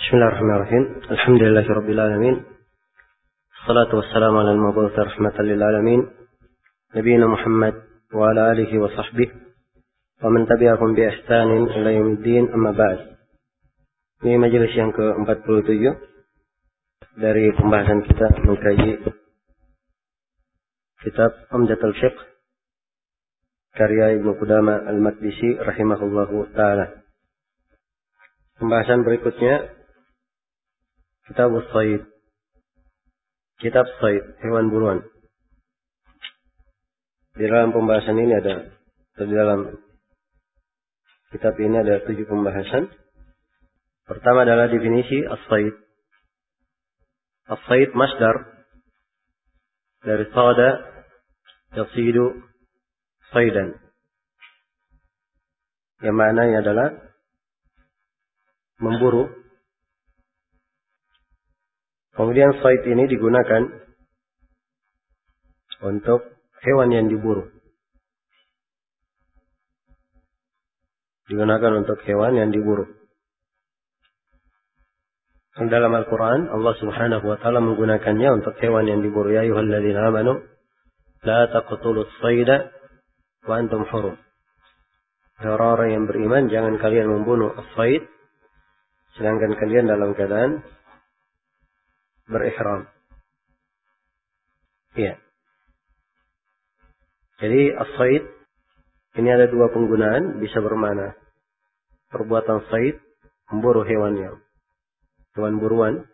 Bismillahirrahmanirrahim. Alhamdulillahirabbil alamin. Wassalatu wassalamu ala al-mab'uts rahmatan lil alamin. Nabiyina Muhammad wa ala alihi wa sahbihi wa man tabi'ahum bi ihsanin ila yaumiddin, amma ba'd. Ini majelis yang ke-47 dari pembahasan kita mengkaji kitab Umdatul Fiqh karya Ibnu Qudamah Al-Maqdisi rahimahullahu taala. Pembahasan berikutnya Kitab As-Sayd. Kitab Sayd, hewan buruan. Di dalam pembahasan ini di dalam kitab ini ada 7 pembahasan. Pertama adalah definisi As-Sayd. As-Sayd masdar dari sada yasidu saydan. Yang maknanya adalah memburu. Kemudian sayd ini digunakan untuk hewan yang diburu. Digunakan untuk hewan yang diburu. Dalam Al-Quran, Allah Subhanahu wa Ta'ala menggunakannya untuk hewan yang diburu. Ya ayyuhalladzina amanu la taqtulus sayda wa antum hurum. Orang-orang yang beriman, jangan kalian membunuh as-sayd sedangkan kalian dalam keadaan berihram. Iya. Jadi as-sayd ini ada 2 penggunaan, bisa bermakna perbuatan sayd, memburu hewan buruan,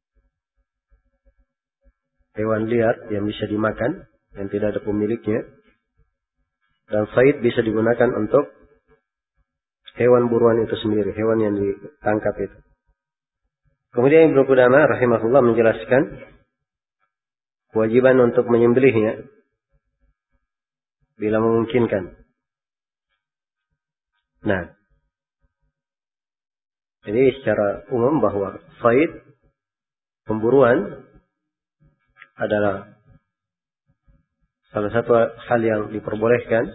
hewan liar yang bisa dimakan, yang tidak ada pemiliknya. Dan sayd bisa digunakan untuk hewan buruan itu sendiri, hewan yang ditangkap itu. Kemudian Ibnu Qudamah rahimahullah menjelaskan kewajiban untuk menyembelihnya bila memungkinkan. Nah, jadi secara umum bahwa sayd, pemburuan adalah salah satu hal yang diperbolehkan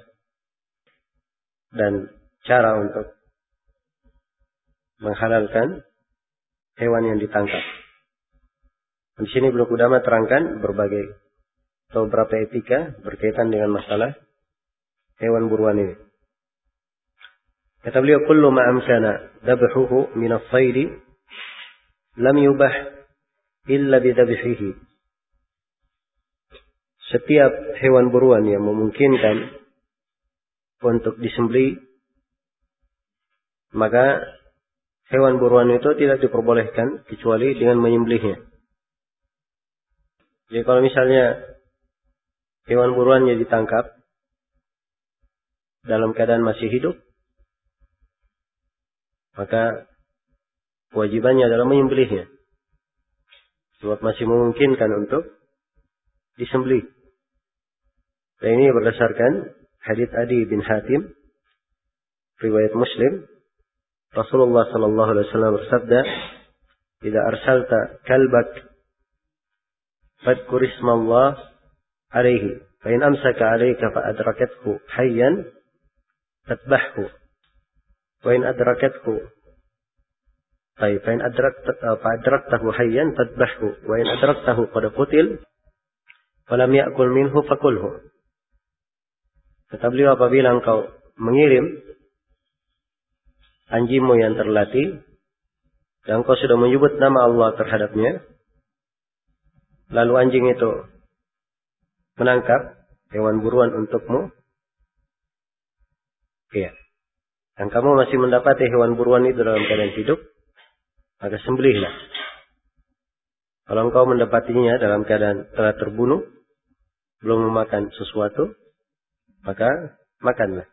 dan cara untuk menghalalkan hewan yang ditangkap. Di sini Ibnu Qudamah terangkan beberapa etika berkaitan dengan masalah hewan buruan ini. Kata beliau, kullu ma amkana dhabhuhu min as-sayd lam yubah illa bi dhabhihi. Setiap hewan buruan yang memungkinkan untuk disembelih, maka hewan buruan itu tidak diperbolehkan kecuali dengan menyembelihnya. Jadi kalau misalnya hewan buruannya ditangkap dalam keadaan masih hidup, maka kewajibannya adalah menyembelihnya. Sebab masih memungkinkan untuk disembelih. Dan ini berdasarkan hadits Adi bin Hatim, riwayat Muslim. Rasulullah sallallahu alaihi wasallam bersabda, "Idza arsalta kalbak fadhkur ismallah alaihi, fa in amsaka alayka fa adrakathu hayyan fatbahhu, wa in adrakathu fa in adraktahu hayyan fatbahhu, wa in adraktahu qad qutil falam ya'kul minhu fakulhu." Kata beliau, apabila engkau mengirim anjingmu yang terlatih dan engkau sudah menyebut nama Allah terhadapnya, lalu anjing itu menangkap hewan buruan untukmu, dan kamu masih mendapati hewan buruan itu dalam keadaan hidup, maka sembelihlah. Kalau engkau mendapatinya dalam keadaan telah terbunuh, belum memakan sesuatu, maka makanlah.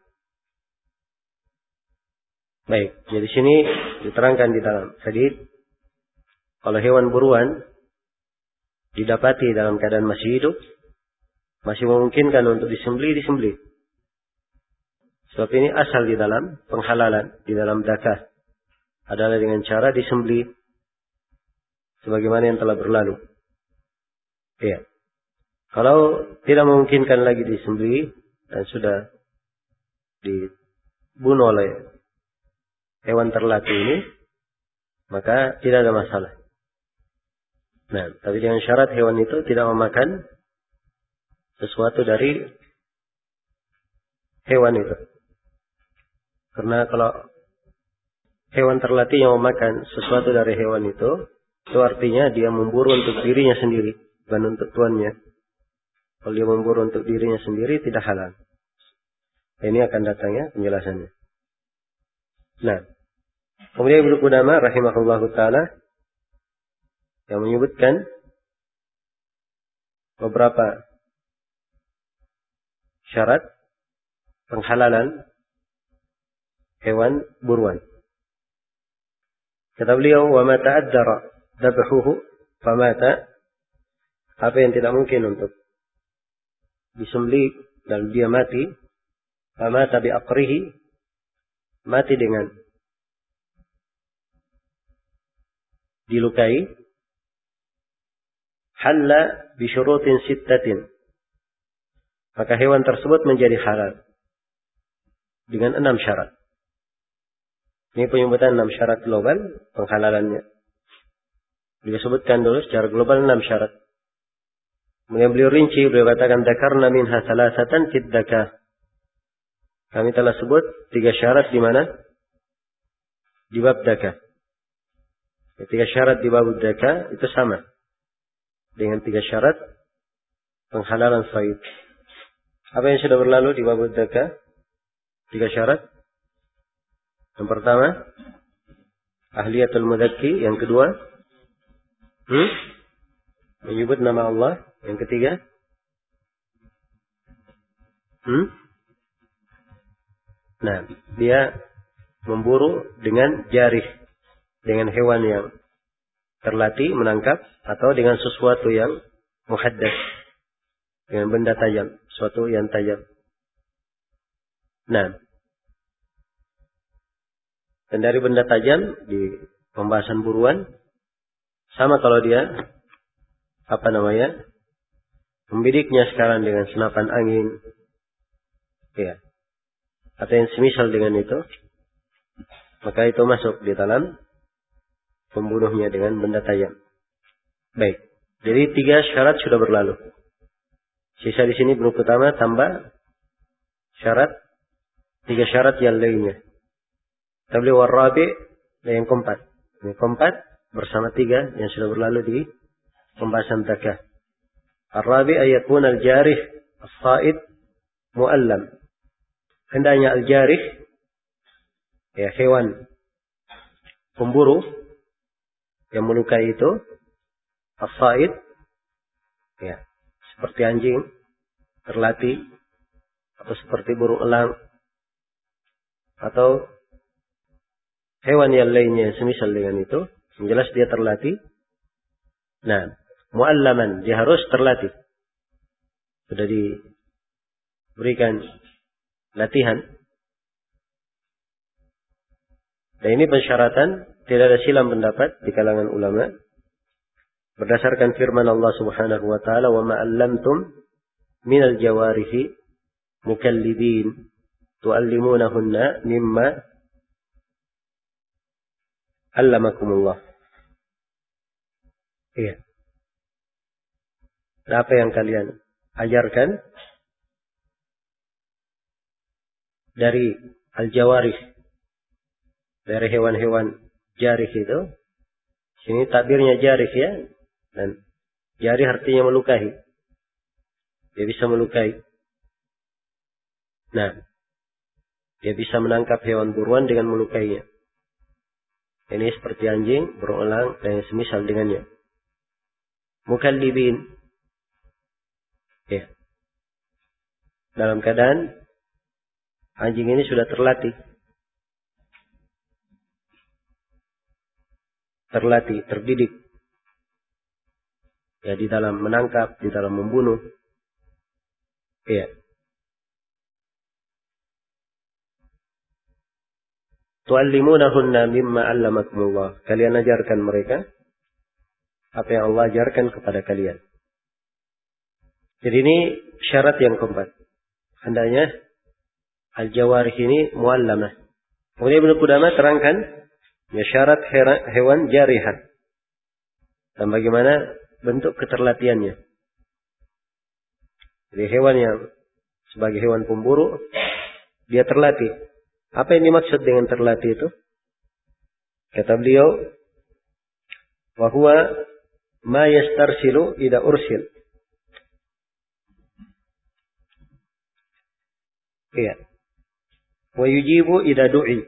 Baik, jadi sini diterangkan di dalam hadits, kalau hewan buruan didapati dalam keadaan masih hidup, masih memungkinkan untuk disembelih. Sebab ini asal di dalam penghalalan, di dalam zakah adalah dengan cara disembelih, sebagaimana yang telah berlalu. Iya. Kalau tidak memungkinkan lagi disembelih dan sudah dibunuh oleh hewan terlatih ini, maka tidak ada masalah. Nah, tapi dengan syarat hewan itu tidak memakan sesuatu dari hewan itu. Karena kalau hewan terlatih yang memakan sesuatu dari hewan itu artinya dia memburu untuk dirinya sendiri, bukan untuk tuannya. Kalau dia memburu untuk dirinya sendiri, tidak halal. Ini akan datangnya penjelasannya. Nah, kemudian Ibnu Qudamah rahimahullahu ta'ala yang menyebutkan beberapa syarat penghalalan hewan buruan. Kata beliau, wa ma ta'addara dabhuhu famata, apa yang tidak mungkin untuk disembelih dan dia mati, famata bi aqrihi, mati dengan dilukai, halla bi syurutin sittatin, maka hewan tersebut menjadi halal dengan 6 syarat. Ini penyebutan 6 syarat global penghalalannya. Beliau sebutkan dulu secara global 6 syarat. Kemudian beliau rinci, beliau katakan dzakarna minha salasatan fid dzakah. Kami telah sebut 3 syarat di mana? Di bab dzakah. 3 syarat di bab dzakah itu sama dengan 3 syarat penghalalan shayd. Apa yang sudah berlalu di bab dzakah? 3 syarat. Yang pertama, ahliyatul mudzakki. Yang kedua, menyebut nama Allah. Yang ketiga, nah, dia memburu dengan jarih, dengan hewan yang terlatih menangkap, atau dengan sesuatu yang muhaddas, dengan benda tajam, sesuatu yang tajam. Nah, dan dari benda tajam di pembahasan buruan, sama kalau dia membidiknya sekarang dengan senapan angin, ya, atau yang semisal dengan itu, maka itu masuk di dalam pembunuhnya dengan benda tajam. Baik, jadi 3 syarat sudah berlalu. Sisa di sini belum pertama tambah syarat 3 syarat yang lainnya. Tabli warabi yang keempat. Ini keempat bersama 3 yang sudah berlalu di pembahasan zakah. Ar-rabi ayakun al-jarih as-said mu'allam. Hendaknya al-jarih, ya, hewan pemburu yang melukai itu, as-said, ya, seperti anjing terlatih, atau seperti burung elang, atau hewan yang lainnya semisal dengan itu, yang jelas dia terlatih. Nah, mu'allaman, dia harus terlatih. Sudah diberikan latihan. Dan ini persyaratan, tidak ada silang pendapat di kalangan ulama. Berdasarkan firman Allah Subhanahu wa taala, "Wa ma 'allamtum minal jawarihi mukallibin tu'allimunahunna mimma 'allamakumullah." Iya. Apa yang kalian ajarkan dari al-jawarih, dari hewan-hewan jarih itu. Sini takbirnya jarih, ya. Dan jarih artinya melukai. Dia bisa melukai. Nah, dia bisa menangkap hewan buruan dengan melukainya. Ini seperti anjing, burung elang, dan yang semisal dengannya. Mukallibin, ya, dalam keadaan anjing ini sudah terlatih, terdidik, ya, di dalam menangkap, di dalam membunuh, ya. Tu'allimunahunna mimma 'allamakumullah. Kalian ajarkan mereka apa yang Allah ajarkan kepada kalian. Jadi ini syarat yang keempat. Hendaknya al-jawarih ini muallamah. Kemudian Ibnu Qudamah terangkan Ya, syarat hewan jarihan. Dan bagaimana bentuk keterlatihannya. Jadi hewan yang sebagai hewan pemburu, dia terlatih. Apa yang dimaksud dengan terlatih itu? Kata beliau, wa huwa ma yastarsilu idza ursil. Iya. Wa yujibu idza du'i.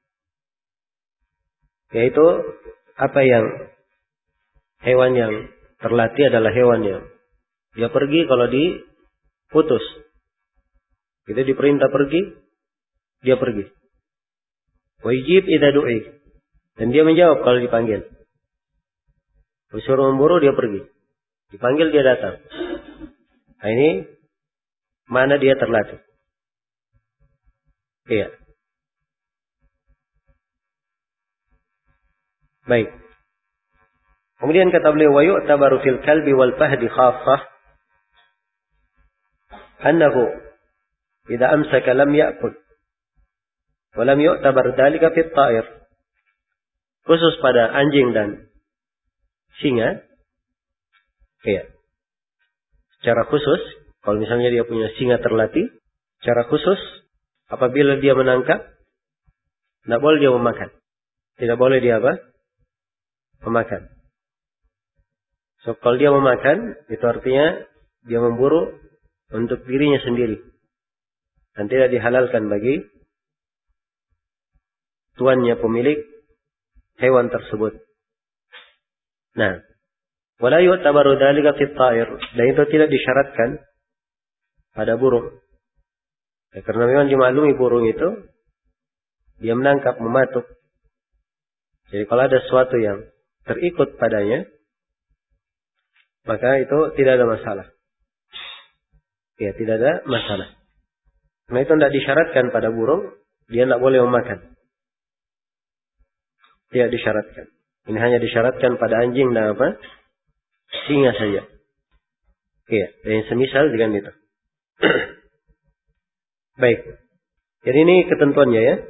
Yaitu apa yang hewan yang terlatih adalah hewan yang dia pergi kalau diputus. Kita diperintah pergi, dia pergi. Wa yujib idza du'i. Dan dia menjawab kalau dipanggil. Disuruh memburu dia pergi. Dipanggil dia datang. Nah ini mana dia terlatih. Iya. Baik. Kemudian kata beliau, wa yu'tabaru fil kalbi wal fahdi khassah annahu idza amsaka lam ya'kul wa lam yu'tabar dhalika fit ta'ir. Khusus pada anjing dan singa. Iya. Secara khusus, kalau misalnya dia punya singa terlatih, secara khusus apabila dia menangkap, tidak boleh dia memakan. Tidak boleh dia apa? Memakan. So, kalau dia memakan, itu artinya dia memburu untuk dirinya sendiri. Dan tidak dihalalkan bagi tuannya, pemilik hewan tersebut. Nah, wala yu'tabaru dzalika fit ta'ir. Dan itu tidak disyaratkan pada burung. Ya, karena memang dimaklumi burung itu, dia menangkap, mematuk. Jadi kalau ada sesuatu yang terikut padanya, maka itu tidak ada masalah. Ya, tidak ada masalah. Karena itu tidak disyaratkan pada burung, dia tidak boleh memakan. Tidak disyaratkan. Ini hanya disyaratkan pada anjing dan apa? Singa saja. Iya, yang semisal dengan itu. Baik. Jadi ini ketentuannya ya.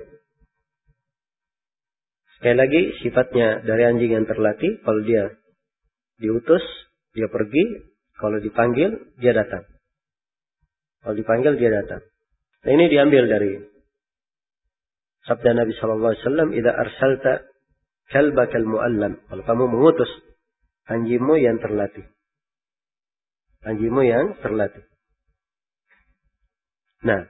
Sekali lagi, sifatnya dari anjing yang terlatih, kalau dia diutus, dia pergi. Kalau dipanggil, dia datang. Kalau dipanggil, dia datang. Nah, ini diambil dari sabda Nabi SAW, "Idza arsalta kalbakal mu'allam." Kalau kamu mengutus anjingmu yang terlatih. Anjingmu yang terlatih. Nah,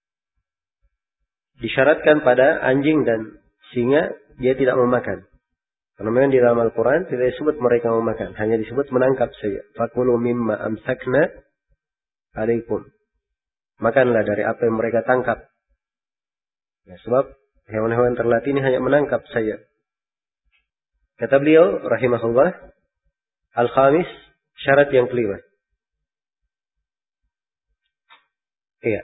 disyaratkan pada anjing dan singa, dia tidak memakan. Karena memang di dalam Al-Quran tidak disebut mereka memakan. Hanya disebut menangkap saja. Fakulu mimma amsakna alaikum. Makanlah dari apa yang mereka tangkap. Ya, sebab hewan-hewan terlatih ini hanya menangkap saja. Kata beliau, rahimahullah, al-khamis, syarat yang kelima. Iya.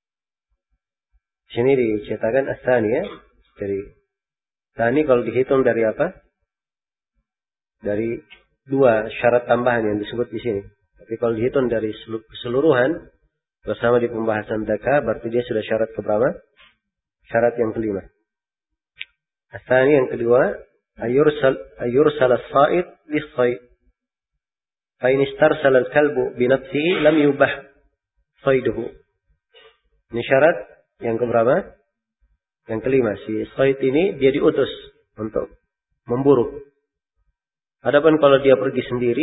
Sini dicetakan as-sani ya. Jadi, tani kalau dihitung dari apa? Dari dua syarat tambahan yang disebut di sini. Tapi kalau dihitung dari keseluruhan, bersama di pembahasan zakah, berarti dia sudah syarat keberapa? Syarat yang kelima. As-sani yang kedua, ayursal as-sa'id bis-sayd. Fa in istarsala al-kalbu bi nafsihi lam yubah sayduhu. Ini syarat yang keberapa? Yang kelima, si sayd ini dia diutus untuk memburu. Adapun kalau dia pergi sendiri,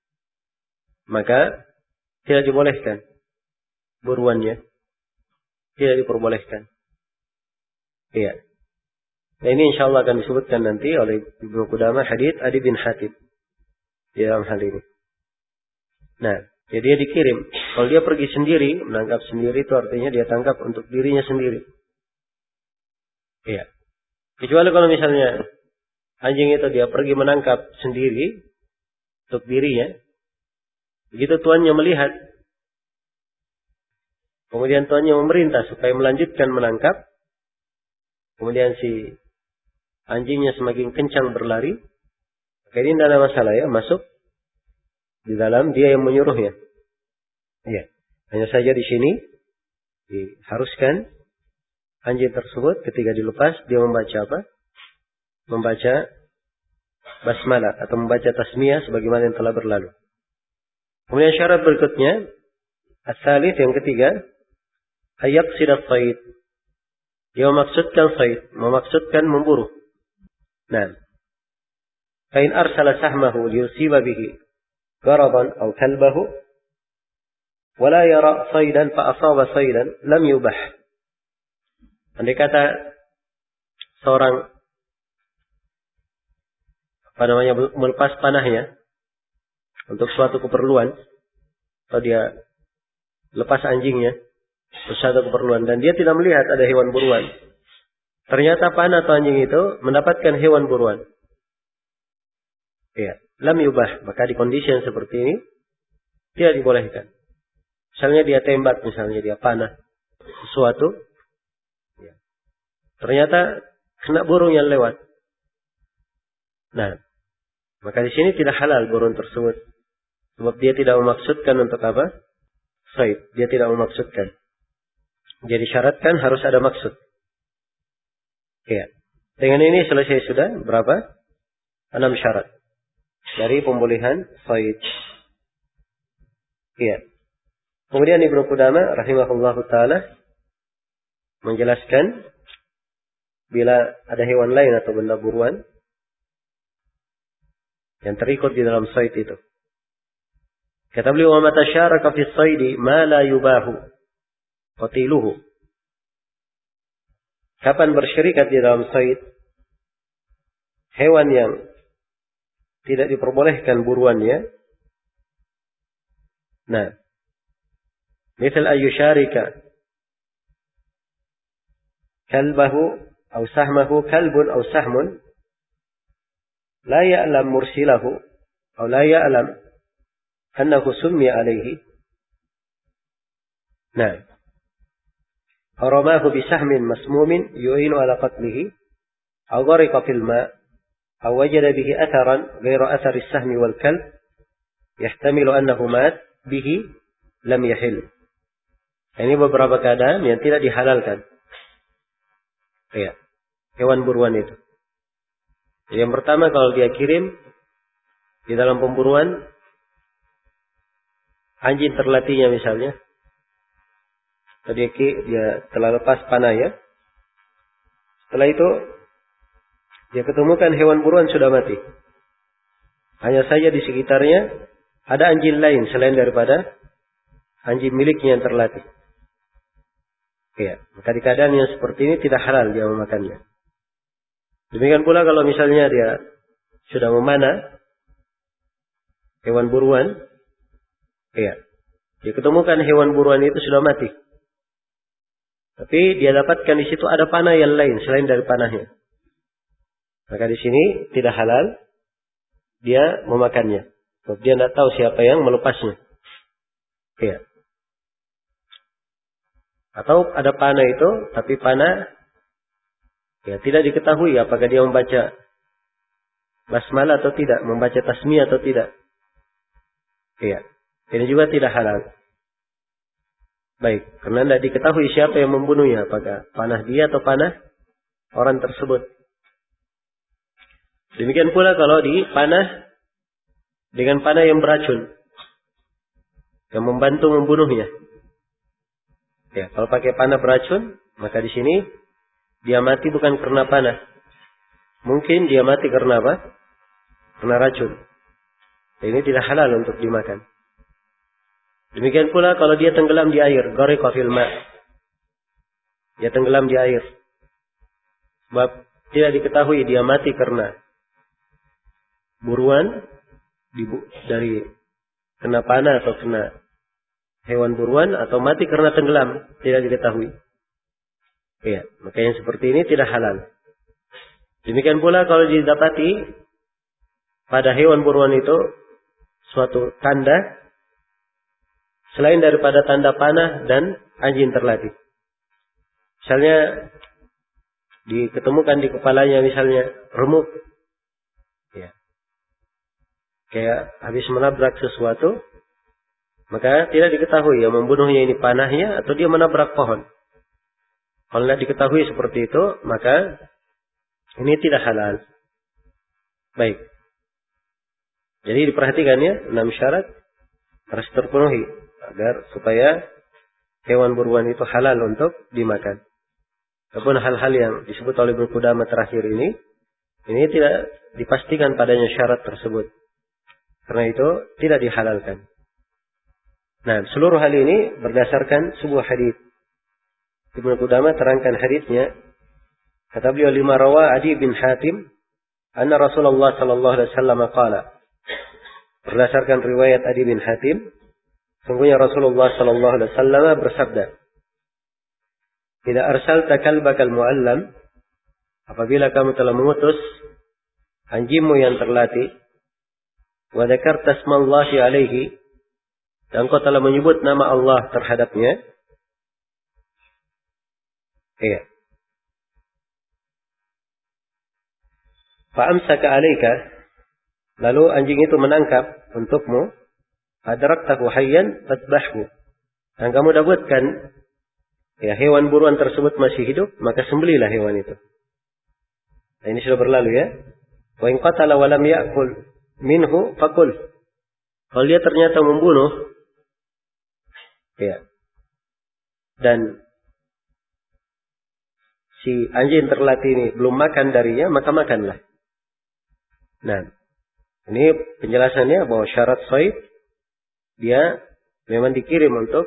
maka tidak dibolehkan buruannya. Tidak diperbolehkan. Iya. Nah, ini insyaallah akan disebutkan nanti oleh Ibnu Qudamah hadits Adi bin Hatim di dalam hal ini. Nah, jadi dia dikirim. Kalau dia pergi sendiri, menangkap sendiri, itu artinya dia tangkap untuk dirinya sendiri. Iya. Kecuali kalau misalnya anjing itu dia pergi menangkap sendiri untuk dirinya, begitu tuannya melihat, kemudian tuannya memerintah supaya melanjutkan menangkap, kemudian si anjingnya semakin kencang berlari, maka ini tidak ada masalah ya, masuk di dalam dia yang menyuruhnya. Iya. Hanya saja di sini diharuskan anjing tersebut ketika dilepas dia membaca apa? membaca basmalah atau membaca tasmiyah sebagaimana yang telah berlalu. Kemudian syarat berikutnya, as-salis yang ketiga, ayaqsid as-sayd. Dia memaksudkan sayd, memaksudkan memburu. Nah, fa in arsala sahmahu liyusiba bihi gharadan aw kalbahu wa la yara saydan fa asaba saydan lam yubah. Andai kata seorang melepas panahnya untuk suatu keperluan, atau dia lepas anjingnya untuk suatu keperluan, dan dia tidak melihat ada hewan buruan. Ternyata panah atau anjing itu mendapatkan hewan buruan. Ya, lam yubah. Maka di kondisi yang seperti ini tidak dibolehkan. Misalnya dia tembak, misalnya dia panah sesuatu, ya. Ternyata kena burung yang lewat. Nah, maka di sini tidak halal burung tersebut. Sebab dia tidak memaksudkan untuk apa? Said. Dia tidak memaksudkan. Jadi syaratkan harus ada maksud. Ya. Dengan ini selesai sudah berapa? 6 syarat dari pembolehan said. Ya. Kemudian Ibnu Qudamah rahimahullahu taala menjelaskan bila ada hewan lain atau benda buruan yang terikut di dalam said itu. Kata beliau, "Wa mata syaraka fi as-saidi ma la yubahu qatiluhu." Kapan bersyirikat di dalam said hewan yang tidak diperbolehkan buruannya. Nah, misal ayyusharika kalbahu aw sahmahu kalbun aw sahmun la ya'lam mursilahu aw la ya'lam annahu summiya alayhi. Nah, haramahu bisahmin masmumin yu'inu ala qatlihi aw ghariqa fil ma' aw wajada bihi atharan ghayra athari as-sahmi wal kalb yahtamilu annahu mat bihi lam yahil. Ini beberapa keadaan yang tidak dihalalkan. Ya, hewan buruan itu. Yang pertama, kalau dia kirim di dalam pemburuan anjing terlatihnya misalnya, atau dia telah lepas panah ya. Setelah itu dia ketemukan hewan buruan sudah mati. Hanya saja di sekitarnya ada anjing lain selain daripada anjing miliknya yang terlatih. Ya, maka di keadaan yang seperti ini tidak halal dia memakannya. Demikian pula kalau misalnya dia sudah memanah hewan buruan, ya, dia ketemukan hewan buruan itu sudah mati. Tapi dia dapatkan di situ ada panah yang lain selain dari panahnya. Maka di sini tidak halal dia memakannya. Sebab dia tidak tahu siapa yang melepasnya. Ya. Atau ada panah itu, tapi panah ya tidak diketahui apakah dia membaca basmalah atau tidak, membaca tasmiyah atau tidak. Ya. Ini juga tidak halal. Baik, karena tidak diketahui siapa yang membunuhnya, apakah panah dia atau panah orang tersebut. Demikian pula kalau dipanah dengan panah yang beracun, yang membantu membunuhnya. Ya, kalau pakai panah beracun, maka di sini dia mati bukan karena panah. Mungkin dia mati karena apa? Karena racun. Ini tidak halal untuk dimakan. Demikian pula kalau dia tenggelam di air, ghariqa fil ma'. Dia tenggelam di air. Sebab tidak diketahui dia mati karena buruan dari kena panah atau kena hewan buruan atau mati karena tenggelam, tidak diketahui. Iya, maka yang seperti ini tidak halal. Demikian pula kalau didapati pada hewan buruan itu suatu tanda selain daripada tanda panah dan anjing terlatih. Misalnya diketemukan di kepalanya misalnya remuk. Ya. Kayak habis menabrak sesuatu, maka tidak diketahui yang membunuhnya ini panahnya atau dia menabrak pohon. Kalau tidak diketahui seperti itu, maka ini tidak halal. Baik. Jadi diperhatikan ya, 6 syarat harus terpenuhi agar supaya hewan buruan itu halal untuk dimakan. Ataupun hal-hal yang disebut oleh Ibnu Qudamah terakhir ini tidak dipastikan padanya syarat tersebut. Karena itu tidak dihalalkan. Nah, seluruh hal ini berdasarkan sebuah hadis. Ibnu Qudamah terangkan hadisnya. Kata beliau, lima rawa Adi bin Hatim, anna Rasulullah sallallahu alaihi wasallam qala. Berdasarkan riwayat Adi bin Hatim, sungguhnya Rasulullah sallallahu alaihi wasallam bersabda, "Idza arsalta kalbakal muallam," apabila kamu telah mengutus anjingmu yang terlatih, wa dzakarta smallahi alaihi, dan kau telah menyebut nama Allah terhadapnya. Iya. Fa amsaka alaika, lalu anjing itu menangkap untukmu, adraktahu hayyan fadbahhu, dan kamu dapatkan ya hewan buruan tersebut masih hidup, maka sembelilah hewan itu. Nah, ini sudah berlalu ya. Wa in qatala wa lam ya'kul minhu faqul. Kalau dia ternyata membunuh ya, dan si anjing terlatih ini belum makan darinya, maka makanlah. Nah, ini penjelasannya bahwa syarat shayd dia memang dikirim untuk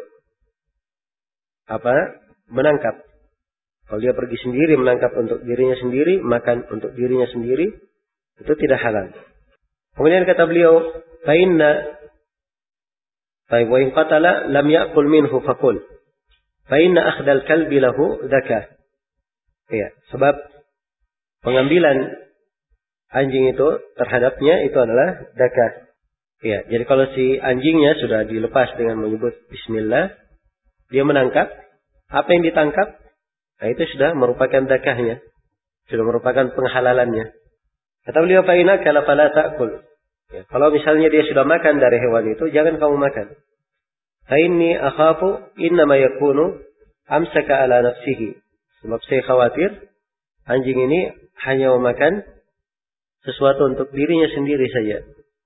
menangkap. Kalau dia pergi sendiri menangkap untuk dirinya sendiri, makan untuk dirinya sendiri, itu tidak halal. Kemudian kata beliau, fa inna wa in qatala lam ya'kul minhu faqul. Fa inna akhdal kalbi lahu dzaka. Ya, sebab pengambilan anjing itu terhadapnya itu adalah zakah. Ya, jadi kalau si anjingnya sudah dilepas dengan menyebut bismillah, dia menangkap, apa yang ditangkap, nah itu sudah merupakan zakahnya, sudah merupakan penghalalannya. Kata beliau, fa inna kala fala ta'kul. Ya, kalau misalnya dia sudah makan dari hewan itu, jangan kamu makan. Fa inni akhafu innama yakunu amsaka ala nafsihi. Sebab saya khawatir anjing ini hanya memakan sesuatu untuk dirinya sendiri saja.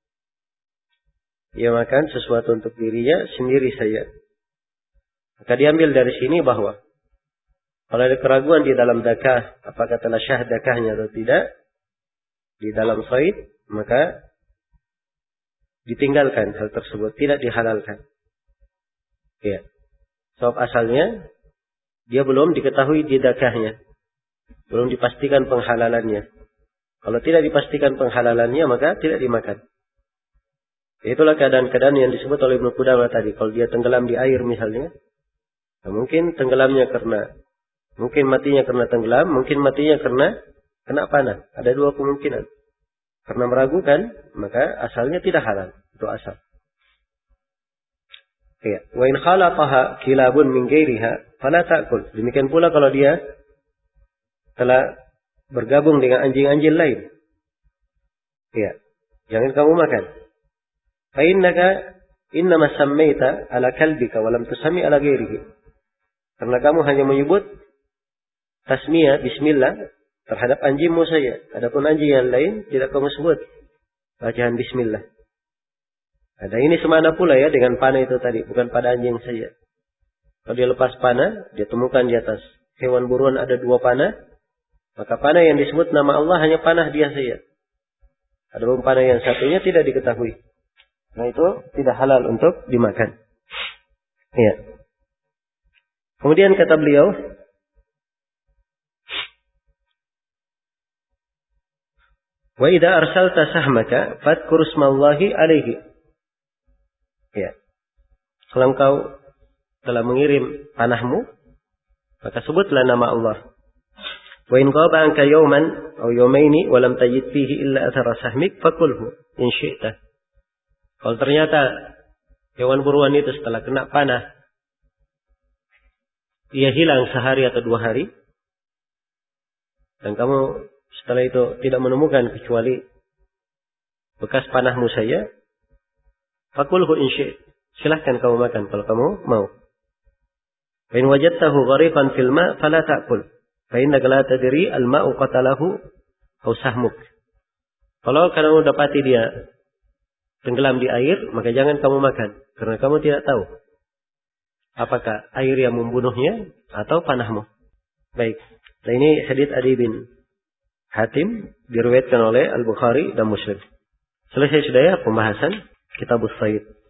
Dia makan sesuatu untuk dirinya sendiri saja. Maka diambil dari sini bahwa kalau ada keraguan di dalam zakah, apakah telah syah zakahnya atau tidak, di dalam shayd, maka ditinggalkan hal tersebut, tidak dihalalkan. Ya. Sebab asalnya dia belum diketahui di zakahnya, belum dipastikan penghalalannya. Kalau tidak dipastikan penghalalannya, maka tidak dimakan. Itulah keadaan-keadaan yang disebut oleh Ibnu Qudamah tadi. Kalau dia tenggelam di air misalnya, nah mungkin matinya karena tenggelam, mungkin matinya karena kena panah. Ada dua kemungkinan. Karena meragukan, maka asalnya tidak halal. Itu asal. Ya. Wa in khalaqaha kilabun min ghairiha fala ta'kul. Demikian pula kalau dia telah bergabung dengan anjing-anjing lain. Ya. Jangan kamu makan. Fa innaka innama sammaita ala kalbika wa lam tusammi ala ghairihi. Karena kamu hanya menyebut tasmiyah bismillah terhadap anjingmu saja. Adapun anjing yang lain tidak kamu sebut bacaan bismillah. Ada ini semana pula ya dengan panah itu tadi, bukan pada anjing saja. Kalau dia lepas panah, dia temukan di atas hewan buruan ada 2 panah, maka panah yang disebut nama Allah hanya panah dia saja. Adapun panah yang satunya tidak diketahui. Nah itu tidak halal untuk dimakan. Ya. Kemudian kata beliau, wa idza arsalta sahmaka fadhkur ismallahi alaihi. Ya. Kalau engkau telah mengirim panahmu, maka sebutlah nama Allah. Wa in ghaba anka yawman aw yawmaini wa lam tajid fihi illa athara sahmik fakulhu in syi'ta. Kalau ternyata hewan buruan itu setelah kena panah dia hilang sehari atau 2 hari, dan kamu setelah itu tidak menemukan kecuali bekas panahmu saja, fakulhu in syi'ta. Silahkan kamu makan kalau kamu mau. Fa in wajadtahu ghariqan fil ma' fala ta'kul. Fa innaka la tadri al-ma'u qatalahu aw sahmuk. Kalau kamu dapati dia tenggelam di air, maka jangan kamu makan. Karena kamu tidak tahu apakah air yang membunuhnya atau panahmu. Baik. Nah ini hadits Adi bin Hatim diriwayatkan oleh Al-Bukhari dan Muslim. Selesai sudah ya pembahasan Kitabus Sayd.